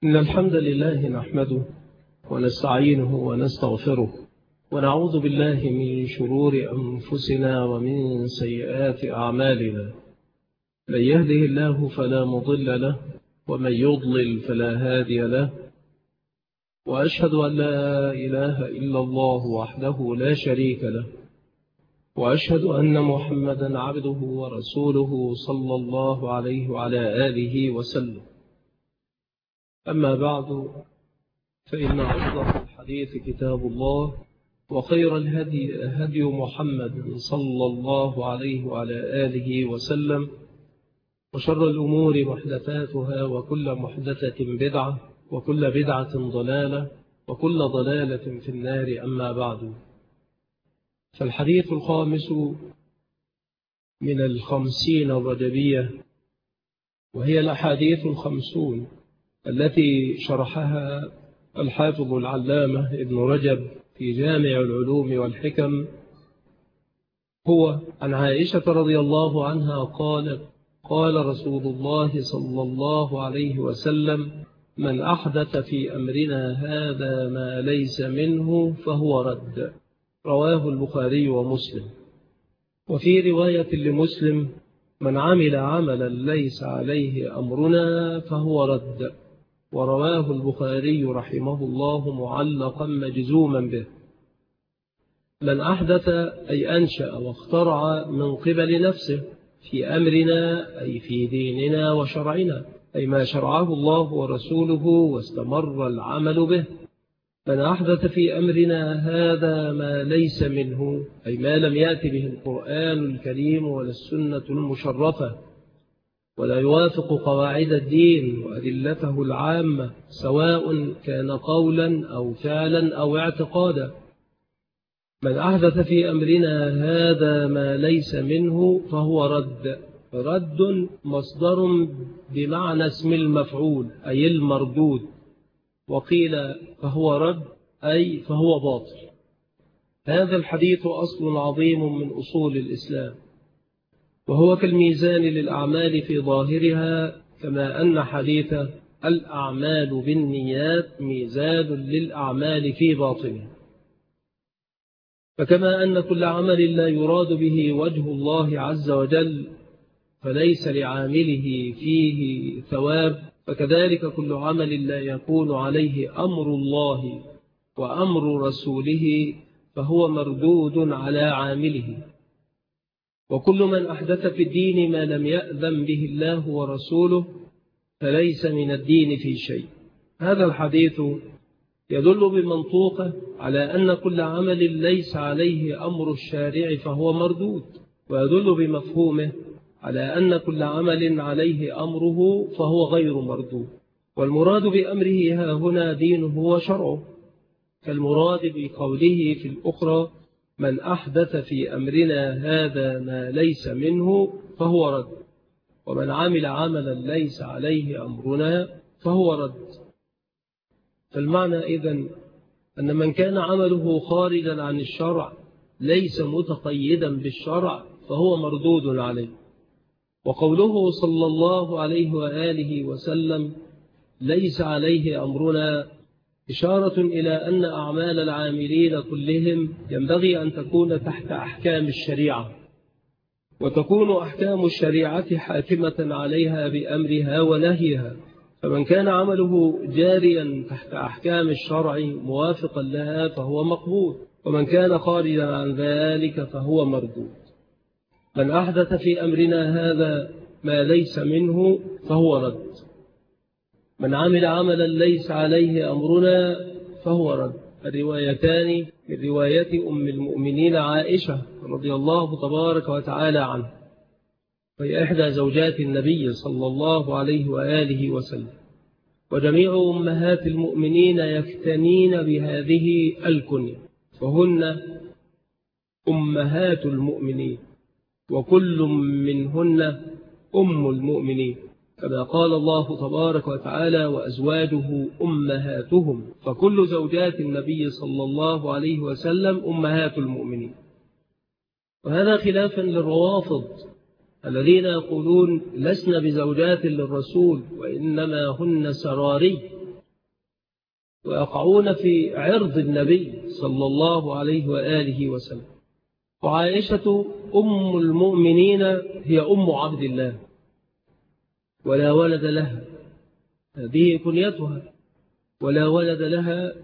إن الحمد لله نحمده ونستعينه ونستغفره ونعوذ بالله من شرور أنفسنا ومن سيئات أعمالنا. من يهده الله فلا مضل له ومن يضلل فلا هادي له، وأشهد أن لا إله إلا الله وحده لا شريك له، وأشهد أن محمدا عبده ورسوله صلى الله عليه وعلى آله وسلم. أما بعد، فإن أصدق الحديث كتاب الله، وخير الهدي هدي محمد صلى الله عليه وعلى آله وسلم، وشر الأمور محدثاتها، وكل محدثة بدعة، وكل بدعة ضلالة، وكل ضلالة في النار. أما بعد، فالحديث الخامس من 50 الرجبية، وهي الأحاديث 50 التي شرحها الحافظ العلامة ابن رجب في جامع العلوم والحكم، هو عن عائشة رضي الله عنها قالت: قال رسول الله صلى الله عليه وسلم: من أحدث في أمرنا هذا ما ليس منه فهو رد. رواه البخاري ومسلم. وفي رواية لمسلم: من عمل عملا ليس عليه أمرنا فهو رد. ورواه البخاري رحمه الله معلقا مجزوما به. من أحدث أي أنشأ واخترع من قبل نفسه في أمرنا أي في ديننا وشرعنا، أي ما شرعه الله ورسوله واستمر العمل به. من أحدث في أمرنا هذا ما ليس منه، أي ما لم يأتي به القرآن الكريم ولا السنة المشرفة، ولا يوافق قواعد الدين وأدلته العامة، سواء كان قولا أو فعلا أو اعتقادا. من أحدث في أمرنا هذا ما ليس منه فهو رد. رد مصدر بمعنى اسم المفعول أي المردود، وقيل فهو رد أي فهو باطل. هذا الحديث أصل عظيم من أصول الإسلام، وهو كالميزان للأعمال في ظاهرها، كما أن حديث الأعمال بالنيات ميزان للأعمال في باطنها. فكما أن كل عمل لا يراد به وجه الله عز وجل فليس لعامله فيه ثواب، فكذلك كل عمل لا يكون عليه أمر الله وأمر رسوله فهو مردود على عامله. وكل من أحدث في الدين ما لم يأذن به الله ورسوله فليس من الدين في شيء. هذا الحديث يدل بمنطوقه على أن كل عمل ليس عليه أمر الشارع فهو مردود، ويدل بمفهومه على أن كل عمل عليه أمره فهو غير مردود. والمراد بأمره ها هنا دينه وشرعه، كالمراد بقوله في الأخرى: من أحدث في أمرنا هذا ما ليس منه فهو رد. ومن عمل عملا ليس عليه أمرنا فهو رد. فالمعنى إذن أن من كان عمله خارجا عن الشرع ليس متقيدا بالشرع فهو مردود عليه. وقوله صلى الله عليه وآله وسلم: ليس عليه أمرنا، إشارة إلى أن أعمال العاملين كلهم ينبغي أن تكون تحت أحكام الشريعة، وتكون أحكام الشريعة حاكمة عليها بأمرها ونهيها. فمن كان عمله جاريا تحت أحكام الشرع موافقا لها فهو مقبول، ومن كان خارجا عن ذلك فهو مردود. من أحدث في أمرنا هذا ما ليس منه فهو رد. من عمل عملا ليس عليه أمرنا فهو رد. الروايتان من رواية أم المؤمنين عائشة رضي الله تبارك وتعالى عنها، وهي إحدى زوجات النبي صلى الله عليه وآله وسلم. وجميع أمهات المؤمنين يفتنين بهذه الكنية، فهن أمهات المؤمنين، وكل منهن أم المؤمنين، كما قال الله تبارك وتعالى: وأزواجه أمهاتهم. فكل زوجات النبي صلى الله عليه وسلم أمهات المؤمنين. وهذا خلافا للروافض الذين يقولون: لسنا بزوجات للرسول وإنما هن سراري، ويقعون في عرض النبي صلى الله عليه وآله وسلم. وعائشة أم المؤمنين هي أم عبد الله ولا ولد لها، هذه كنيتها ولا ولد لها.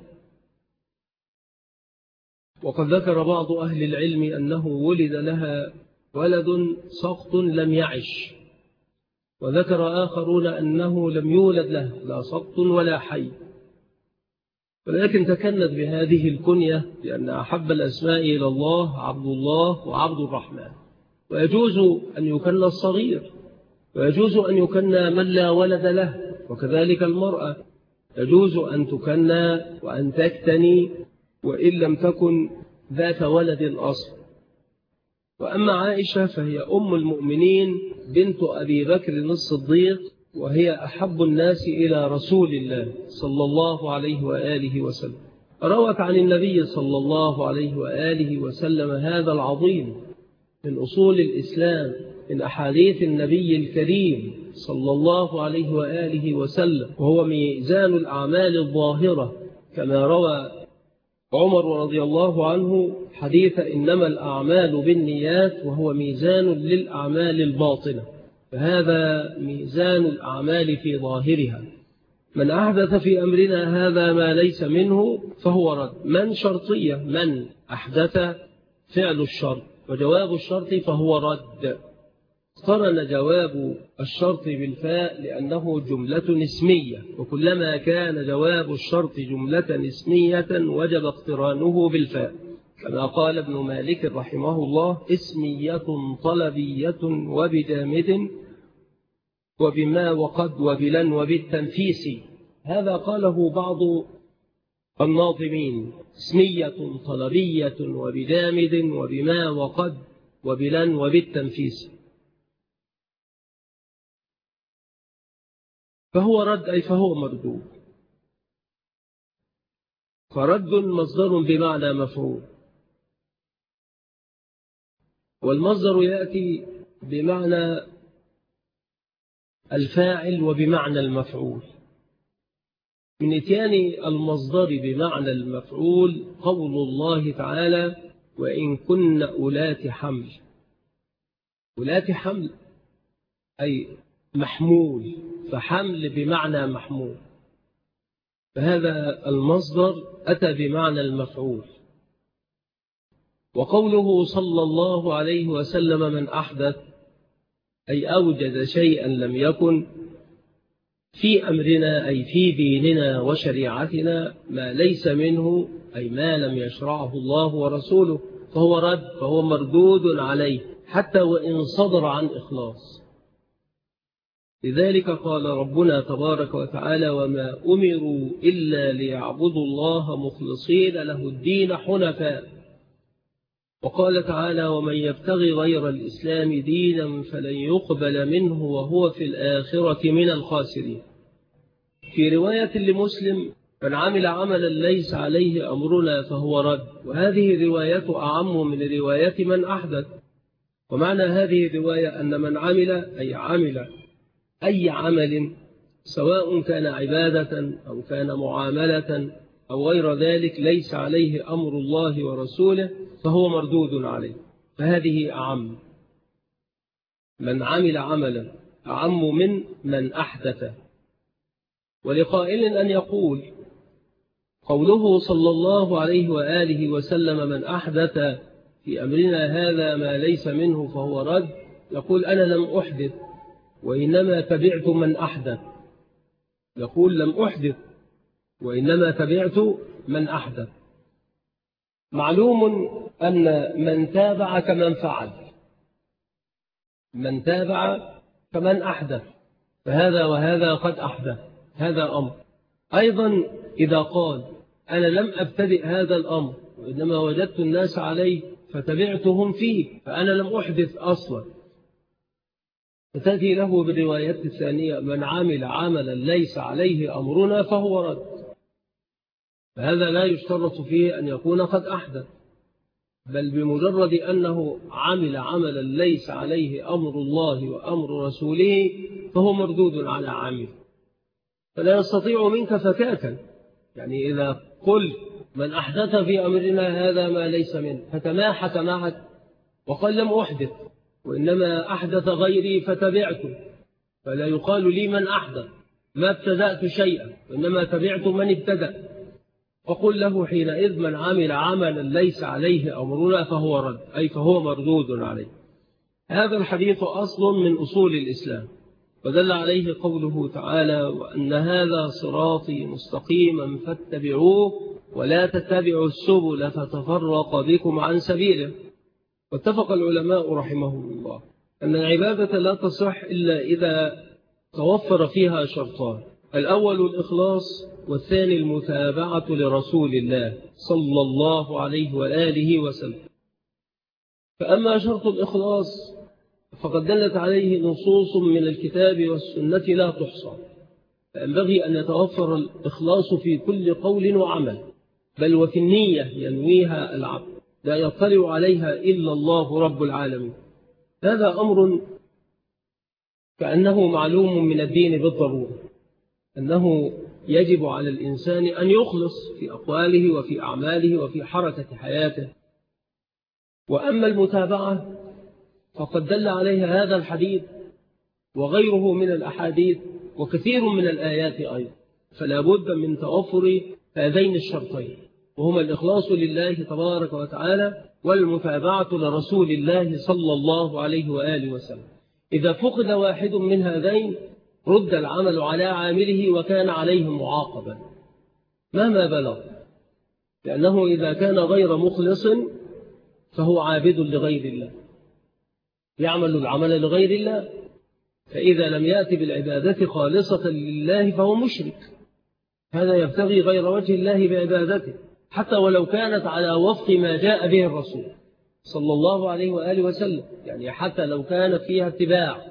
وقد ذكر بعض أهل العلم أنه ولد لها ولد سقط لم يعش، وذكر آخرون أنه لم يولد له لا سقط ولا حي، ولكن تكنت بهذه الكنية لأن أحب الأسماء إلى الله عبد الله وعبد الرحمن. ويجوز أن يكن الصغير، ويجوز أن يكن من لا ولد له، وكذلك المرأة يجوز أن تكن وأن تكتني وإن لم تكن ذات ولد أصل. وأما عائشة فهي أم المؤمنين بنت أبي بكر الصديق، وهي أحب الناس إلى رسول الله صلى الله عليه وآله وسلم. روت عن النبي صلى الله عليه وآله وسلم هذا العظيم من أصول الإسلام، من أحاديث النبي الكريم صلى الله عليه وآله وسلم، وهو ميزان الأعمال الظاهرة، كما روى عمر رضي الله عنه حديث إنما الأعمال بالنيات، وهو ميزان للأعمال الباطنة، فهذا ميزان الأعمال في ظاهرها. من أحدث في أمرنا هذا ما ليس منه فهو رد. من شرطية، من أحدث فعل الشرط، وجواب الشرط فهو رد. اقترن جواب الشرط بالفاء لأنه جملة اسمية، وكلما كان جواب الشرط جملة اسمية وجب اقترانه بالفاء، كما قال ابن مالك رحمه الله: اسمية طلبية وبجامد وبما وقد وبلن وبالتنفيس. هذا قاله بعض الناظمين: اسمية طلبية وبجامد وبما وقد وبلن وبالتنفيس. فهو رد أي فهو مردود. فرد مصدر بمعنى مفعول، والمصدر يأتي بمعنى الفاعل وبمعنى المفعول. من إتيان المصدر بمعنى المفعول قول الله تعالى: وإن كن أولات حمل. أولات حمل أي محمول، فحمل بمعنى محمول، فهذا المصدر أتى بمعنى المفعول. وقوله صلى الله عليه وسلم: من أحدث أي أوجد شيئا لم يكن في أمرنا أي في ديننا وشريعتنا ما ليس منه أي ما لم يشرعه الله ورسوله فهو رد، فهو مردود عليه حتى وإن صدر عن إخلاص. لذلك قال ربنا تبارك وتعالى: وما أمروا إلا ليعبدوا الله مخلصين له الدين حنفاء. وقال تعالى: ومن يبتغي غير الإسلام دينا فلن يقبل منه وهو في الآخرة من الخاسرين. في رواية لمسلم: من عمل عملا ليس عليه أمرنا فهو رد. وهذه رواية أعم من رواية من أحدث. ومعنى هذه الرواية أن من عمل أي عمل أي عمل سواء كان عبادة أو كان معاملة أو غير ذلك ليس عليه أمر الله ورسوله فهو مردود عليه، فهذه أعم. من عمل عملا أعم من أحدث. ولقائل أن يقول: قوله صلى الله عليه وآله وسلم: من أحدث في أمرنا هذا ما ليس منه فهو رد، يقول: أنا لم أحدث وإنما تبعت من أحدث. يقول: لم أحدث وإنما تبعت من أحدث. معلوم أن من تابع كمن فعل، من تابع كمن أحدث، فهذا وهذا قد أحدث، هذا أمر. أيضا إذا قال: أنا لم أبتدئ هذا الأمر وإنما وجدت الناس عليه فتبعتهم فيه فأنا لم أحدث أصلا، فتأتي له بالرواية الثانية: من عمل عملا ليس عليه أمرنا فهو رد. فهذا لا يشترط فيه أن يكون قد أحدث، بل بمجرد أنه عمل عملا ليس عليه أمر الله وأمر رسوله فهو مردود على عامل. فلا يستطيع منك فكاكا، يعني إذا قلت من أحدث في أمرنا هذا ما ليس منه فتماحت معك وقال لم أحدث وإنما أحدث غيري فتبعته، فلا يقال لي من أحدث، ما ابتدأت شيئا وإنما تبعت من ابتدأ. فقل له حينئذ من عمل عملا ليس عليه أمرنا فهو رد، أي فهو مردود عليه. هذا الحديث أصل من أصول الإسلام، ودل عليه قوله تعالى وأن هذا صراطي مستقيما فاتبعوه ولا تتبعوا السبل فتفرق بكم عن سبيله. واتفق العلماء رحمهم الله أن العبادة لا تصح إلا إذا توفر فيها شرطان: الأول الإخلاص، والثاني المتابعة لرسول الله صلى الله عليه وآله وسلم. فأما شرط الإخلاص فقد دلت عليه نصوص من الكتاب والسنة لا تحصى، فينبغي أن يتوفر الإخلاص في كل قول وعمل، بل وفي النية ينويها العبد لا يطلع عليها إلا الله رب العالمين. هذا أمر كأنه معلوم من الدين بالضرورة، أنه يجب على الإنسان أن يخلص في أقواله وفي أعماله وفي حركة حياته. وأما المتابعة فقد دل عليها هذا الحديث وغيره من الأحاديث وكثير من الآيات أيضا، فلا بد من توفر هذين الشرطين، وهما الإخلاص لله تبارك وتعالى والمتابعة لرسول الله صلى الله عليه وآله وسلم. إذا فقد واحد من هذين رد العمل على عامله وكان عليه معاقبا مهما بلغ، لأنه إذا كان غير مخلص فهو عابد لغير الله، يعمل العمل لغير الله، فإذا لم يأتي بالعبادة خالصة لله فهو مشرك، هذا يبتغي غير وجه الله بعبادته حتى ولو كانت على وفق ما جاء به الرسول صلى الله عليه وآله وسلم، يعني حتى لو كانت فيها اتباع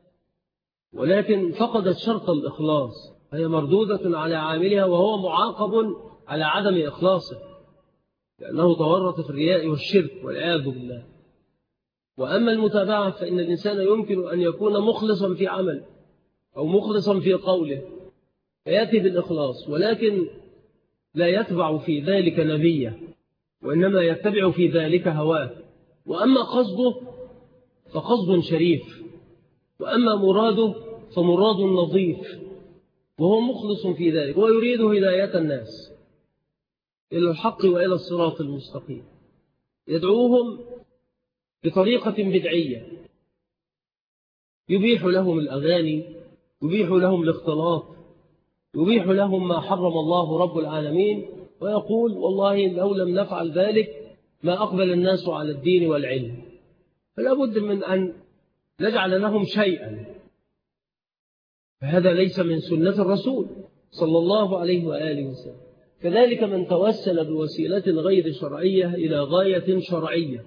ولكن فقدت شرط الإخلاص هي مردودة على عاملها وهو معاقب على عدم إخلاصه، لأنه تورط في الرياء والشرك والعياذ بالله. وأما المتابعة فإن الإنسان يمكن أن يكون مخلصا في عمل أو مخلصا في قوله فيأتي بالإخلاص، ولكن لا يتبع في ذلك نبيه وإنما يتبع في ذلك هواه. وأما قصده فقصد شريف، وأما مراده فمراد نظيف، وهو مخلص في ذلك ويريد هداية الناس إلى الحق وإلى الصراط المستقيم، يدعوهم بطريقة بدعية يبيح لهم الأغاني، يبيح لهم الاختلاط، يبيح لهم ما حرم الله رب العالمين، ويقول والله لو لم نفعل ذلك ما أقبل الناس على الدين والعلم. فلا بد من أن نجعل لهم شيئا، فهذا ليس من سنة الرسول صلى الله عليه وآله وسلم. كذلك من توسل بوسيلة غير شرعية إلى غاية شرعية،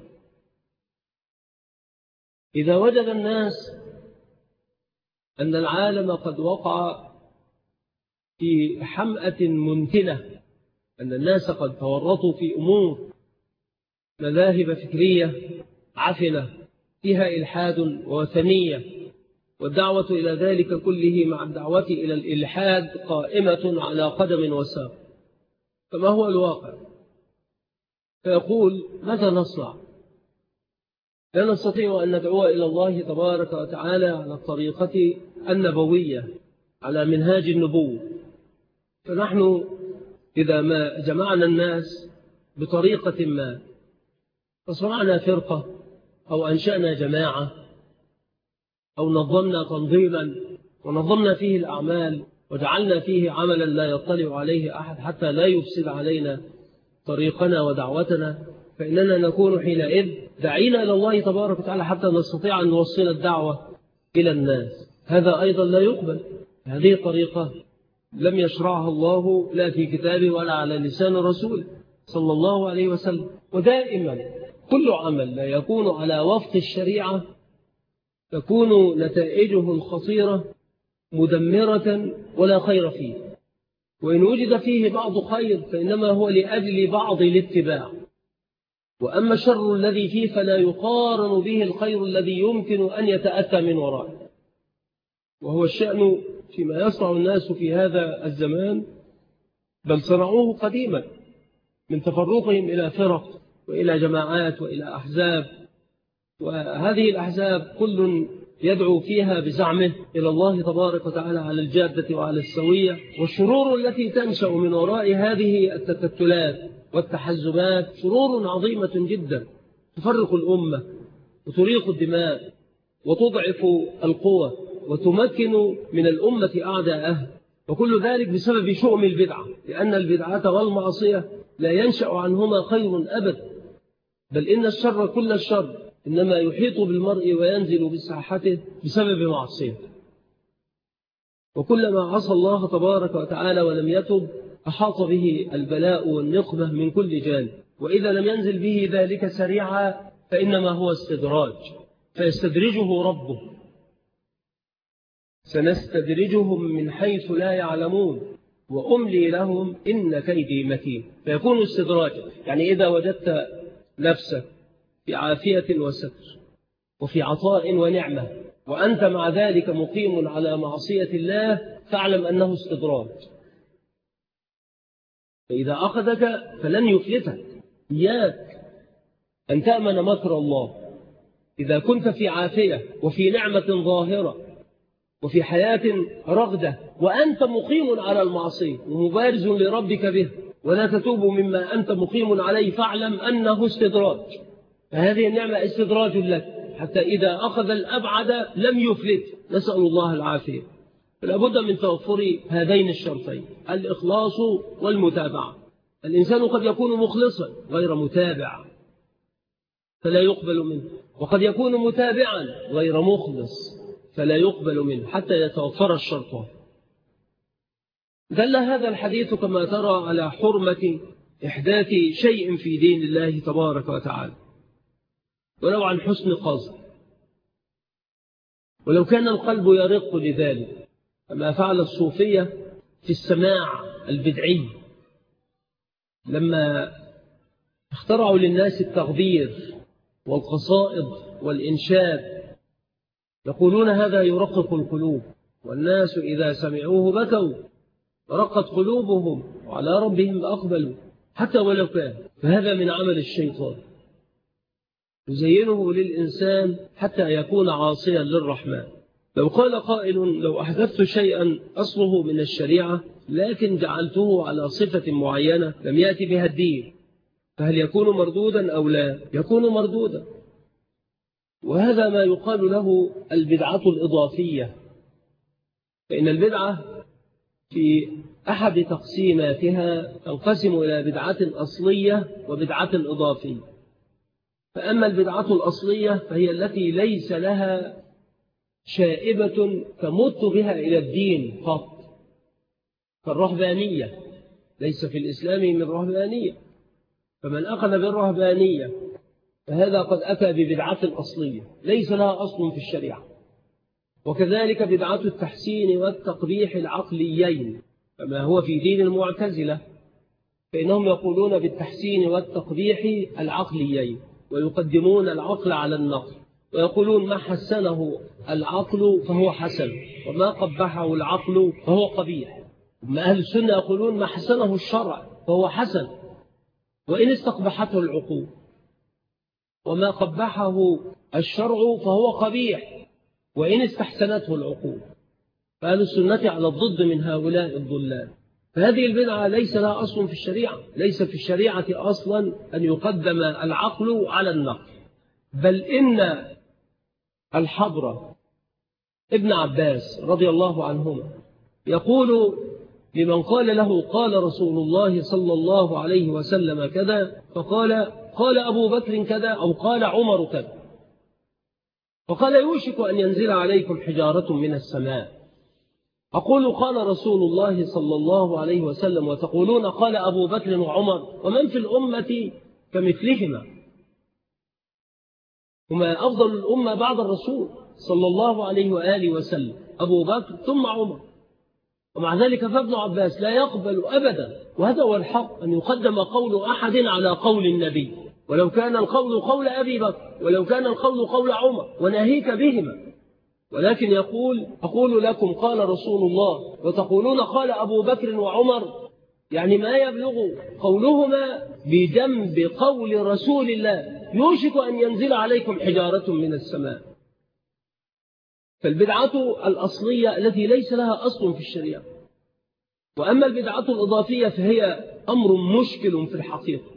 إذا وجد الناس أن العالم قد وقع في حمأة منتنة، أن الناس قد تورطوا في أمور مذاهب فكرية عفنة فيها إلحاد ووثنية، والدعوة إلى ذلك كله مع الدعوة إلى الإلحاد قائمة على قدم وساق، فما هو الواقع؟ فيقول ماذا نصنع؟ لا نستطيع أن ندعو إلى الله تبارك وتعالى على الطريقة النبوية على منهاج النبوة، فنحن إذا ما جمعنا الناس بطريقة ما فصنعنا فرقة أو أنشأنا جماعة أو نظمنا تنظيما ونظمنا فيه الأعمال وجعلنا فيه عملا لا يطلع عليه أحد حتى لا يفسد علينا طريقنا ودعوتنا، فإننا نكون حينئذ دعينا إلى الله تبارك وتعالى حتى نستطيع أن نوصل الدعوة إلى الناس. هذا أيضا لا يقبل، هذه طريقة لم يشرعها الله لا في كتابه ولا على لسان رسوله صلى الله عليه وسلم. ودائما كل عمل لا يكون على وفق الشريعة تكون نتائجه الخطيرة مدمرة ولا خير فيه، وإن وجد فيه بعض خير فإنما هو لأجل بعض الاتباع، وأما الشر الذي فيه فلا يقارن به الخير الذي يمكن أن يتأتى من ورائه. وهو الشأن فيما يصنع الناس في هذا الزمان بل صنعوه قديما من تفرقهم إلى فرق وإلى جماعات وإلى أحزاب، وهذه الأحزاب كل يدعو فيها بزعمه إلى الله تبارك وتعالى على الجادة وعلى السوية. والشرور التي تنشأ من وراء هذه التكتلات والتحزبات شرور عظيمة جدا، تفرق الأمة وتريق الدماء وتضعف القوة وتمكن من الأمة أعداءها، وكل ذلك بسبب شؤم البدعة، لأن البدعة والمعصية لا ينشأ عنهما خير أبدا، بل إن الشر كل الشر إنما يحيط بالمرء وينزل بساحته بسبب معصيته. وكلما عصى الله تبارك وتعالى ولم يتب أحاط به البلاء والنقمة من كل جانب، وإذا لم ينزل به ذلك سريعا فإنما هو استدراج، فيستدرجه ربه. سنستدرجهم من حيث لا يعلمون وأملي لهم إن كيدي متين. فيكون استدراجا، يعني إذا وجدت نفسك في عافية وستر وفي عطاء ونعمة وأنت مع ذلك مقيم على معصية الله فاعلم أنه استدراج. فإذا أخذك فلن يفلتك، إياك أن تأمن مكر الله. إذا كنت في عافية وفي نعمة ظاهرة وفي حياة رغدة وأنت مقيم على المعصية ومبارز لربك به ولا تتوب مما أنت مقيم عليه فاعلم أنه استدراج. فهذه النعمة استدراج لك حتى إذا أخذ الأبعد لم يفلت، نسأل الله العافية. فلا بد من توفر هذين الشرطين، الإخلاص والمتابعة. الإنسان قد يكون مخلصا غير متابع فلا يقبل منه، وقد يكون متابعا غير مخلص فلا يقبل منه حتى يتوفر الشرطان. دل هذا الحديث كما ترى على حرمة إحداث شيء في دين الله تبارك وتعالى ولو عن حسن قصد، ولو كان القلب يرق لذلك، كما فعل الصوفية في السماع البدعي لما اخترعوا للناس التغبير والقصائد والإنشاد، يقولون هذا يرقق القلوب، والناس إذا سمعوه بكوا رقت قلوبهم وعلى ربهم أقبلوا حتى ولو كان. فهذا من عمل الشيطان يزينه للإنسان حتى يكون عاصيا للرحمن. لو قال قائل لو أحدثت شيئا أصله من الشريعة لكن جعلته على صفة معينة لم يأتي بها الدين، فهل يكون مردودا أو لا؟ يكون مردودا. وهذا ما يقال له البدعة الإضافية، فإن البدعة في أحد تقسيماتها تنقسم إلى بدعة أصلية وبدعة إضافية. فأما البدعة الأصلية فهي التي ليس لها شائبة تمت بها إلى الدين قط، كالرهبانية، ليس في الإسلام من رهبانية، فمن أخذ بالرهبانية فهذا قد أتى ببدعة أصلية ليس لها أصل في الشريعة. وكذلك بدعة التحسين والتقبيح العقليين كما هو في دين المعتزلة، فإنهم يقولون بالتحسين والتقبيح العقليين ويقدمون العقل على النقل، ويقولون ما حسنه العقل فهو حسن وما قبحه العقل فهو قبيح. أما أهل السنة يقولون ما حسنه الشرع فهو حسن وإن استقبحته العقول، وما قبحه الشرع فهو قبيح وإن استحسنته العقول. فأهل السنة على الضد من هؤلاء الضلال. فهذه البدعة ليس لها أصل في الشريعة، ليس في الشريعة أصلا أن يقدم العقل على النقل، بل إن الحبر ابن عباس رضي الله عنهما يقول لمن قال له قال رسول الله صلى الله عليه وسلم كذا، فقال قال أبو بكر كذا أو قال عمر كذا، فقال يوشك أن ينزل عليكم حجارة من السماء. أقول قال رسول الله صلى الله عليه وسلم وتقولون قال أبو بكر وعمر ومن في الأمة كمثلهما، هما أفضل الأمة بعد الرسول صلى الله عليه وآله وسلم، أبو بكر ثم عمر. ومع ذلك فابن عباس لا يقبل أبدا، وهذا هو الحق، أن يقدم قول أحد على قول النبي، ولو كان القول قول أبي بكر ولو كان القول قول عمر وناهيك بهما، ولكن يقول أقول لكم قال رسول الله وتقولون قال أبو بكر وعمر، يعني ما يبلغ قولهما بجنب قول رسول الله يوشك أن ينزل عليكم حجارة من السماء. فالبدعة الأصلية التي ليس لها أصل في الشريعة. وأما البدعة الإضافية فهي أمر مشكل في الحقيقة،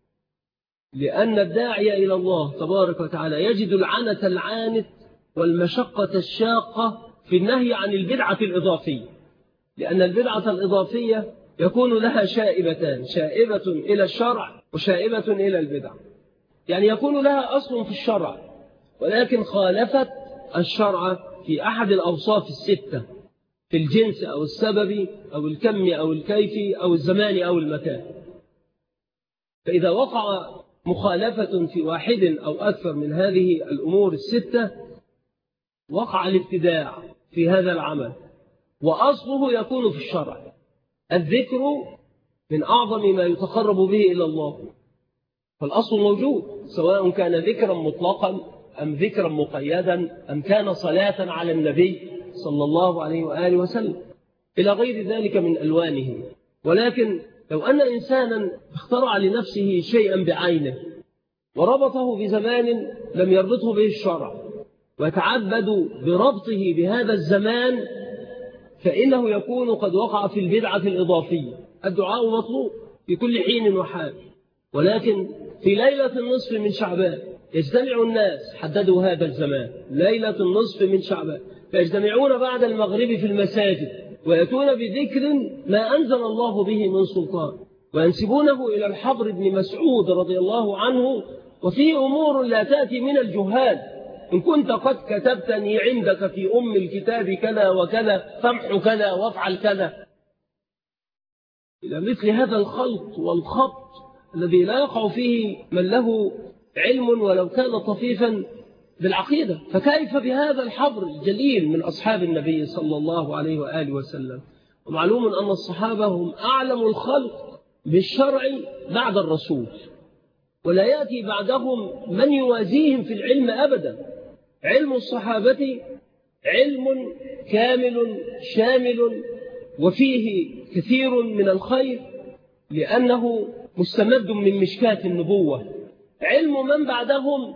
لأن الداعي إلى الله تبارك وتعالى يجد العنة العانت والمشقة الشاقة في النهي عن البدعة الإضافية، لأن البدعة الإضافية يكون لها شائبتان، شائبة إلى الشرع وشائبة إلى البدع. يعني يكون لها أصل في الشرع ولكن خالفت الشرع في أحد الأوصاف الستة، في الجنس أو السبب أو الكم أو الكيف أو الزمان أو المكان. فإذا وقع مخالفة في واحد أو أكثر من هذه الأمور الستة وقع الابتداع في هذا العمل، وأصله يكون في الشرع. الذكر من أعظم ما يتقرب به إلى الله، فالأصل موجود، سواء كان ذكرا مطلقا أم ذكرا مقيدا أم كان صلاة على النبي صلى الله عليه وآله وسلم إلى غير ذلك من ألوانه. ولكن لو أن إنسانا اخترع لنفسه شيئا بعينه وربطه بزمان لم يربطه به الشرع ويتعبد بربطه بهذا الزمان، فإنه يكون قد وقع في البدعة الإضافية. الدعاء مطلوب في كل حين وحال، ولكن في ليلة النصف من شعبان يجتمع الناس، حددوا هذا الزمان ليلة النصف من شعبان، فيجتمعون بعد المغرب في المساجد ويأتون بذكر ما أنزل الله به من سلطان وينسبونه إلى الحبر بن مسعود رضي الله عنه، وفيه أمور لا تأتي من الجهال. إن كنت قد كتبتني عندك في أم الكتاب كذا وكذا فامح كذا وافعل كذا، إلى مثل هذا الخلط والخبط الذي لا يقع فيه من له علم ولو كان طفيفا بالعقيدة. فكيف بهذا الحبر الجليل من أصحاب النبي صلى الله عليه وآله وسلم؟ ومعلوم أن الصحابة هم أعلم الخلق بالشرع بعد الرسول، ولا يأتي بعدهم من يوازيهم في العلم أبدا. علم الصحابة علم كامل شامل وفيه كثير من الخير، لأنه مستمد من مشكاة النبوة. علم من بعدهم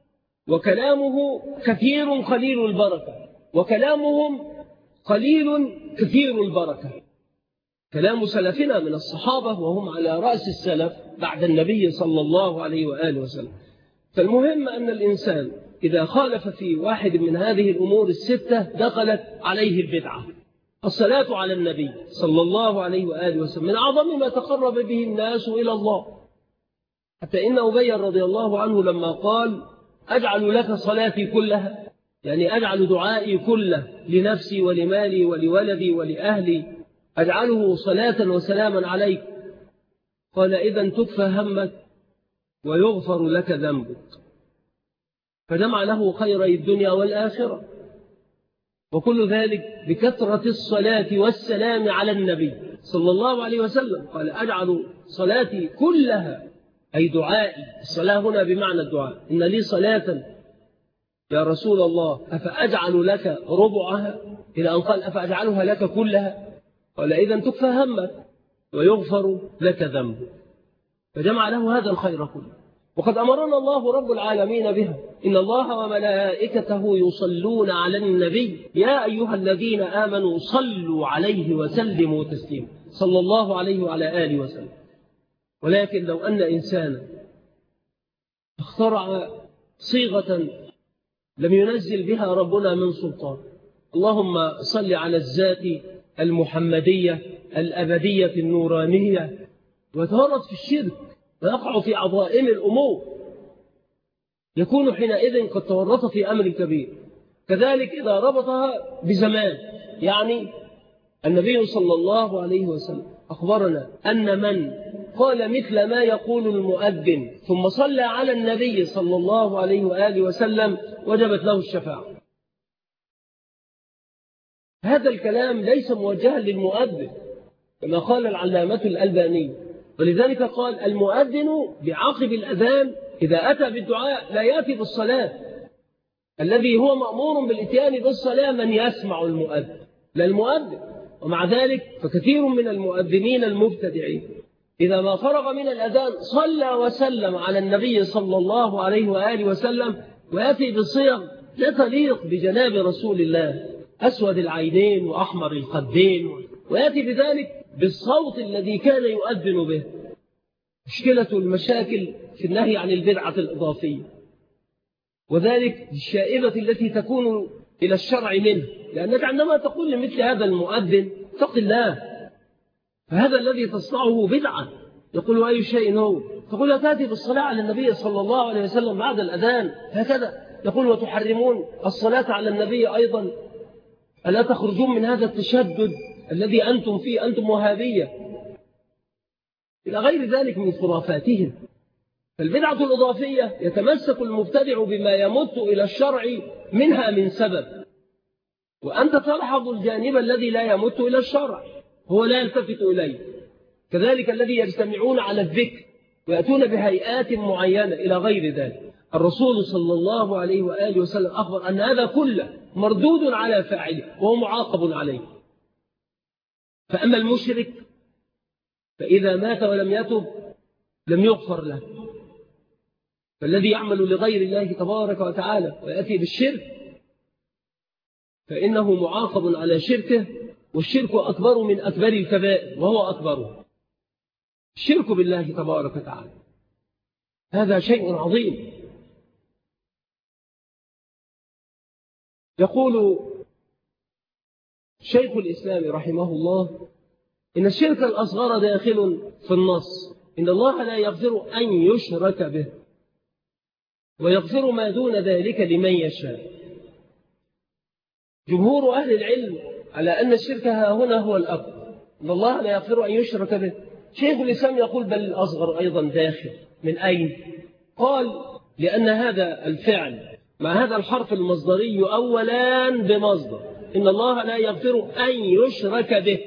وكلامه كثير قليل البركة، وكلامهم قليل كثير البركة. كلام سلفنا من الصحابة وهم على رأس السلف بعد النبي صلى الله عليه وآله وسلم. فالمهم أن الإنسان إذا خالف في واحد من هذه الأمور الستة دخلت عليه البدعة. الصلاة على النبي صلى الله عليه وآله وسلم من أعظم ما تقرب به الناس إلى الله، حتى إن أبي رضي الله عنه لما قال أجعل لك صلاتي كلها، يعني أجعل دعائي كله لنفسي ولمالي ولولدي ولأهلي أجعله صلاة وسلاما عليك، قال إذن تكفى همك ويغفر لك ذنبك. فجمع له خيري الدنيا والآخرة، وكل ذلك بكثرة الصلاة والسلام على النبي صلى الله عليه وسلم. قال أجعل صلاتي كلها، أي دعائي. الصلاة هنا بمعنى الدعاء. إن لي صلاة يا رسول الله أفأجعل لك ربعها، إلى أن قال أفأجعلها لك كلها، قال إذن تكفى همك ويغفر لك ذنبك. فجمع له هذا الخير كله، وقد أمرنا الله رب العالمين بها. إن الله وملائكته يصلون على النبي يا أيها الذين آمنوا صلوا عليه وسلموا تسليما، صلى الله عليه وعلى آله وسلم. ولكن لو أن إنسانا اخترع صيغة لم ينزل بها ربنا من سلطان، اللهم صل على الذات المحمدية الأبدية النورانية، وتورط في الشرك ويقع في عظائم الأمور، يكون حينئذ قد تورط في أمر كبير. كذلك إذا ربطها بزمان، يعني النبي صلى الله عليه وسلم أخبرنا أن من قال مثل ما يقول المؤذن ثم صلى على النبي صلى الله عليه وآله وسلم وجبت له الشفاعة. هذا الكلام ليس موجها للمؤذن كما قال العلامة الألباني، ولذلك قال المؤذن بعقب الأذان إذا أتى بالدعاء لا يأتي بالصلاة. الذي هو مأمور بالإتيان بالصلاة من يسمع المؤذن، لا المؤذن. ومع ذلك فكثير من المؤذنين المبتدعين إذا ما فرغ من الأذان صلى وسلم على النبي صلى الله عليه وآله وسلم، ويأتي بصيغ لا تليق بجناب رسول الله، أسود العينين وأحمر الخدين، ويأتي بذلك بالصوت الذي كان يؤذن به. مشكلة المشاكل في النهي عن البدعة الإضافية، وذلك الشائبة التي تكون إلى الشرع منه، لأنك عندما تقول لمثل هذا المؤذن اتق الله، فهذا الذي تصنعه بدعة. يقول أي شيء هو؟ تقول لا تأتي بالصلاة على النبي صلى الله عليه وسلم بعد الأذان هكذا. يقول وتحرمون الصلاة على النبي أيضا، ألا تخرجون من هذا التشدد الذي أنتم فيه، أنتم وهابية، إلى غير ذلك من خرافاتهم. فالبدعة الإضافية يتمسك المبتدع بما يمت إلى الشرع منها من سبب، وأنت تلحظ الجانب الذي لا يمت إلى الشرع، هو لا يلتفت إليه. كذلك الذي يجتمعون على الذكر ويأتون بهيئات معينة إلى غير ذلك. الرسول صلى الله عليه وآله وسلم أخبر أن هذا كله مردود على فاعله وهو معاقب عليه. فأما المشرك فإذا مات ولم يتب لم يغفر له. فالذي يعمل لغير الله تبارك وتعالى ويأتي بالشرك فإنه معاقب على شركه، والشرك أكبر من أكبر الكبائر، وهو أكبره الشرك بالله تبارك وتعالى. هذا شيء عظيم. يقول شيخ الإسلام رحمه الله إن الشرك الأصغر داخل في النص، إن الله لا يغفر أن يشرك به ويغفر ما دون ذلك لمن يشاء. جمهور أهل العلم على أن الشرك هنا هو الأكبر، إن الله لا يغفر أن يشرك به. شيخ الإسلام يقول بل الأصغر أيضا داخل. من أين؟ قال لأن هذا الفعل مع هذا الحرف المصدري يؤولان بمصدر، إن الله لا يغفر أن يشرك به،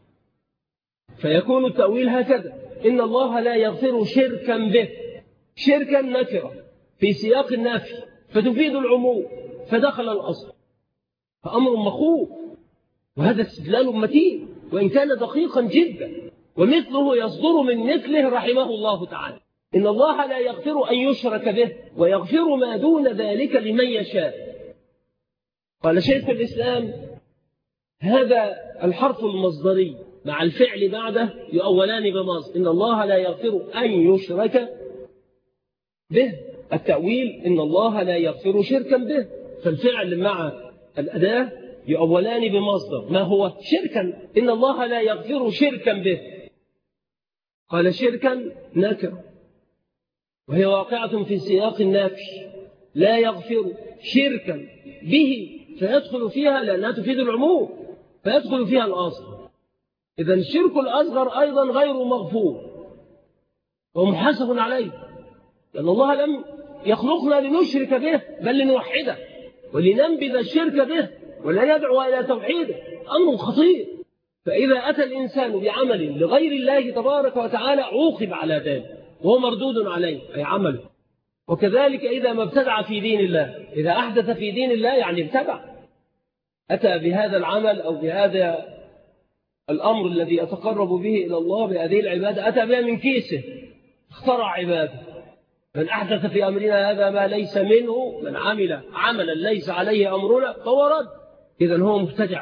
فيكون التأويل هكذا، إن الله لا يغفر شركا به. شركا نكرة في سياق النفي فتفيد العموم، فدخل الأصل، فأمر مخوف. وهذا استدلال متين وإن كان دقيقا جدا، ومثله يصدر من مثله رحمه الله تعالى، إن الله لا يغفر أن يشرك به ويغفر ما دون ذلك لمن يشاء. قال شيخ الإسلام هذا الحرف المصدري مع الفعل بعده يؤولان بمصدر، إن الله لا يغفر أن يشرك به. التأويل إن الله لا يغفر شركا به، فالفعل مع الأداة يؤولان بمصدر ما هو شركا، إن الله لا يغفر شركا به. قال شركا نكرة وهي واقعة في سياق النفي، لا يغفر شركا به فيدخل فيها لأنها تفيد العموم، فيدخل فيها الأصل. إذا الشرك الأصغر أيضا غير مغفور ومحاسب عليه، لأن الله لم يخلقنا لنشرك به بل لنوحده ولننبذ الشرك به ولا يدعو إلى توحيده، أمر خطير. فإذا أتى الإنسان بعمل لغير الله تبارك وتعالى عوقب على ذلك وهو مردود عليه أي عمله. وكذلك إذا ما ابتدع في دين الله، إذا أحدث في دين الله يعني ابتدع، أتى بهذا العمل أو بهذا الأمر الذي يتقرب به إلى الله بهذه العبادة، أتى بها من كيسه، اخترع عباده. من أحدث في أمرنا هذا ما ليس منه، من عمل عملا ليس عليه أمرنا فهو رد. إذن هو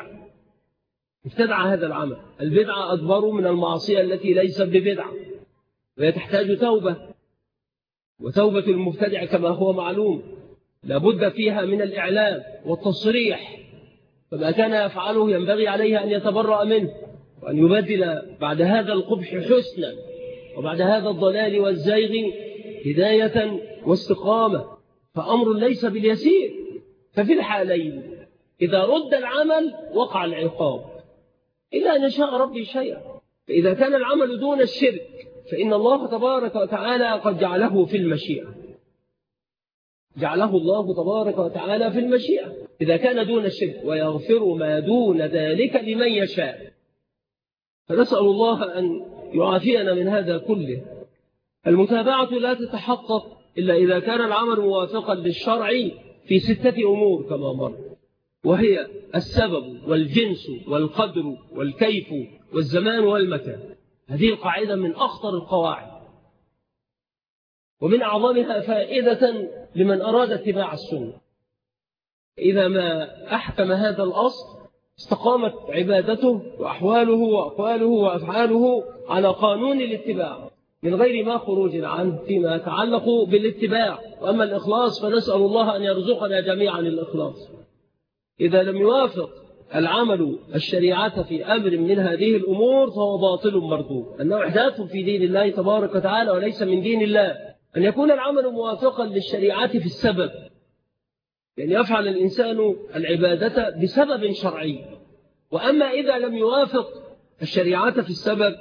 ابتدع هذا العمل. البدعة أكبر من المعصية التي ليست ببدعة، وهي تحتاج توبة، وتوبة المبتدع كما هو معلوم لابد فيها من الإعلام والتصريح، فما كان يفعله ينبغي عليه أن يتبرأ منه وأن يبدل بعد هذا القبح حسنا، وبعد هذا الضلال والزيغ هداية واستقامة، فأمر ليس باليسير. ففي الحالين إذا رد العمل وقع العقاب إلا أن يشاء ربي شيئا. فإذا كان العمل دون الشرك فإن الله تبارك وتعالى قد جعله في المشيئة، جعله الله تبارك وتعالى في المشيئة إذا كان دون الشرك، ويغفر ما دون ذلك لمن يشاء. فنسأل الله أن يعافينا من هذا كله. المتابعة لا تتحقق إلا إذا كان العمل موافقا للشرع في 6 أمور كما مر. وهي السبب والجنس والقدر والكيف والزمان والمكان. هذه القاعدة من أخطر القواعد ومن أعظمها فائدة لمن أراد اتباع السنة. إذا ما أحكم هذا الأصل استقامت عبادته وأحواله وأقواله وأفعاله على قانون الاتباع من غير ما خروج عنه فيما يتعلق بالاتباع. وأما الإخلاص فنسأل الله أن يرزقنا جميعا الإخلاص. إذا لم يوافق العمل الشريعة في أمر من هذه الأمور فهو باطل مردود، أنه إحداث في دين الله تبارك وتعالى وليس من دين الله. أن يكون العمل موافقا للشريعة في السبب، يعني يفعل الإنسان العبادة بسبب شرعي. وأما إذا لم يوافق الشريعة في السبب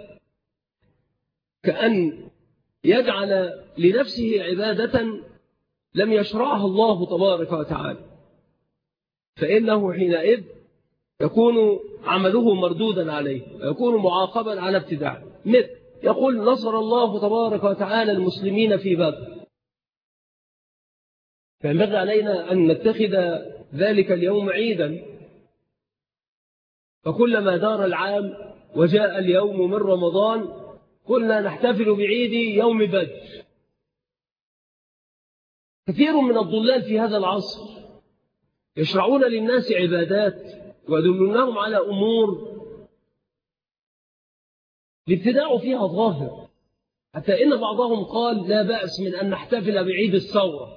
كأن يجعل لنفسه عبادة لم يشرعها الله تبارك وتعالى، فإنه حينئذ يكون عمله مردودا عليه ويكون معاقبا على ابتداعه. مثل يقول نصر الله تبارك وتعالى المسلمين في بدر، فينبغي علينا أن نتخذ ذلك اليوم عيدا، فكلما دار العام وجاء اليوم من رمضان قلنا نحتفل بعيد يوم بدر. كثير من الضلال في هذا العصر يشرعون للناس عبادات ويدلونهم على أمور الابتداع فيها ظاهر، حتى إن بعضهم قال لا بأس من أن نحتفل بعيد الثورة.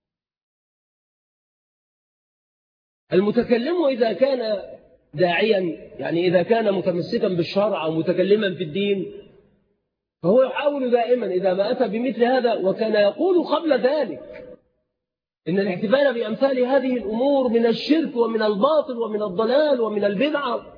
المتكلم إذا كان داعيا، يعني إذا كان متمسكا بالشرع أو متكلما في الدين، فهو يحاول دائما إذا ما أتى بمثل هذا، وكان يقول قبل ذلك إن الاحتفال بأمثال هذه الأمور من الشرك ومن الباطل ومن الضلال ومن البدعة.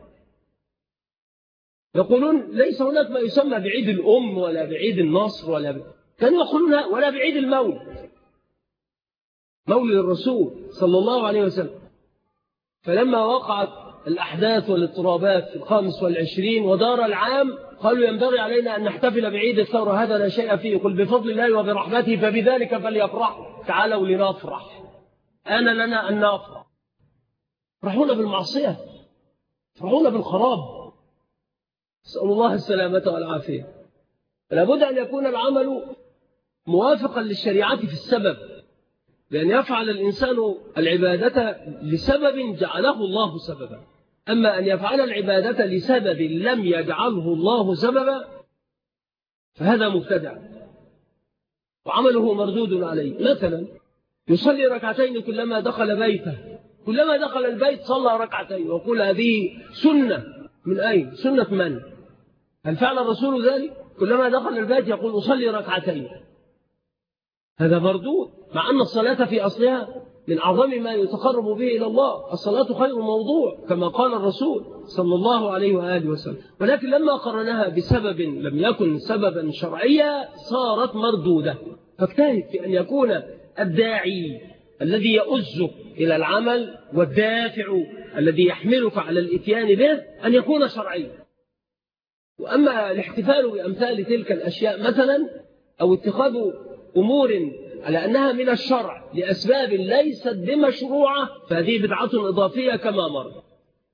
يقولون ليس هناك ما يسمى بعيد الأم ولا بعيد النصر كانوا يقولون ولا بعيد المولد، مولد الرسول صلى الله عليه وسلم. فلما وقعت الأحداث والاضطرابات في 25 ودار العام قالوا ينبغي علينا أن نحتفل بعيد الثورة، هذا لا شيء فيه، قل بفضل الله وبرحمته فبذلك فليفرحوا. تعالوا لنفرح، أنا لنا أن نفرح. فرحونا بالمعصية، فرحونا بالخراب، نسأل الله السلامة والعافية. لابد أن يكون العمل موافقا للشريعة في السبب، بأن يفعل الإنسان العبادة لسبب جعله الله سببا. أما أن يفعل العبادة لسبب لم يجعله الله سببا فهذا مبتدع وعمله مردود عليه. مثلا يصلي ركعتين كلما دخل بيته، كلما دخل البيت صلى ركعتين، ويقول هذه سنة. من أين؟ سنة من؟ هل فعل الرسول ذلك؟ كلما دخل البيت يقول أصلي ركعتين، هذا مردود، مع أن الصلاة في أصلها من أعظم ما يتقرب به إلى الله. الصلاة خير موضوع كما قال الرسول صلى الله عليه وآله وسلم، ولكن لما قرنها بسبب لم يكن سببا شرعيا صارت مردودة. فاجتهد في أن يكون الداعي الذي يؤزك إلى العمل والدافع الذي يحملك على الإتيان به أن يكون شرعيا. وأما الاحتفال بأمثال تلك الأشياء مثلا أو اتخاذ أمور على أنها من الشرع لأسباب ليست بمشروعة فهذه بدعة إضافية كما مر.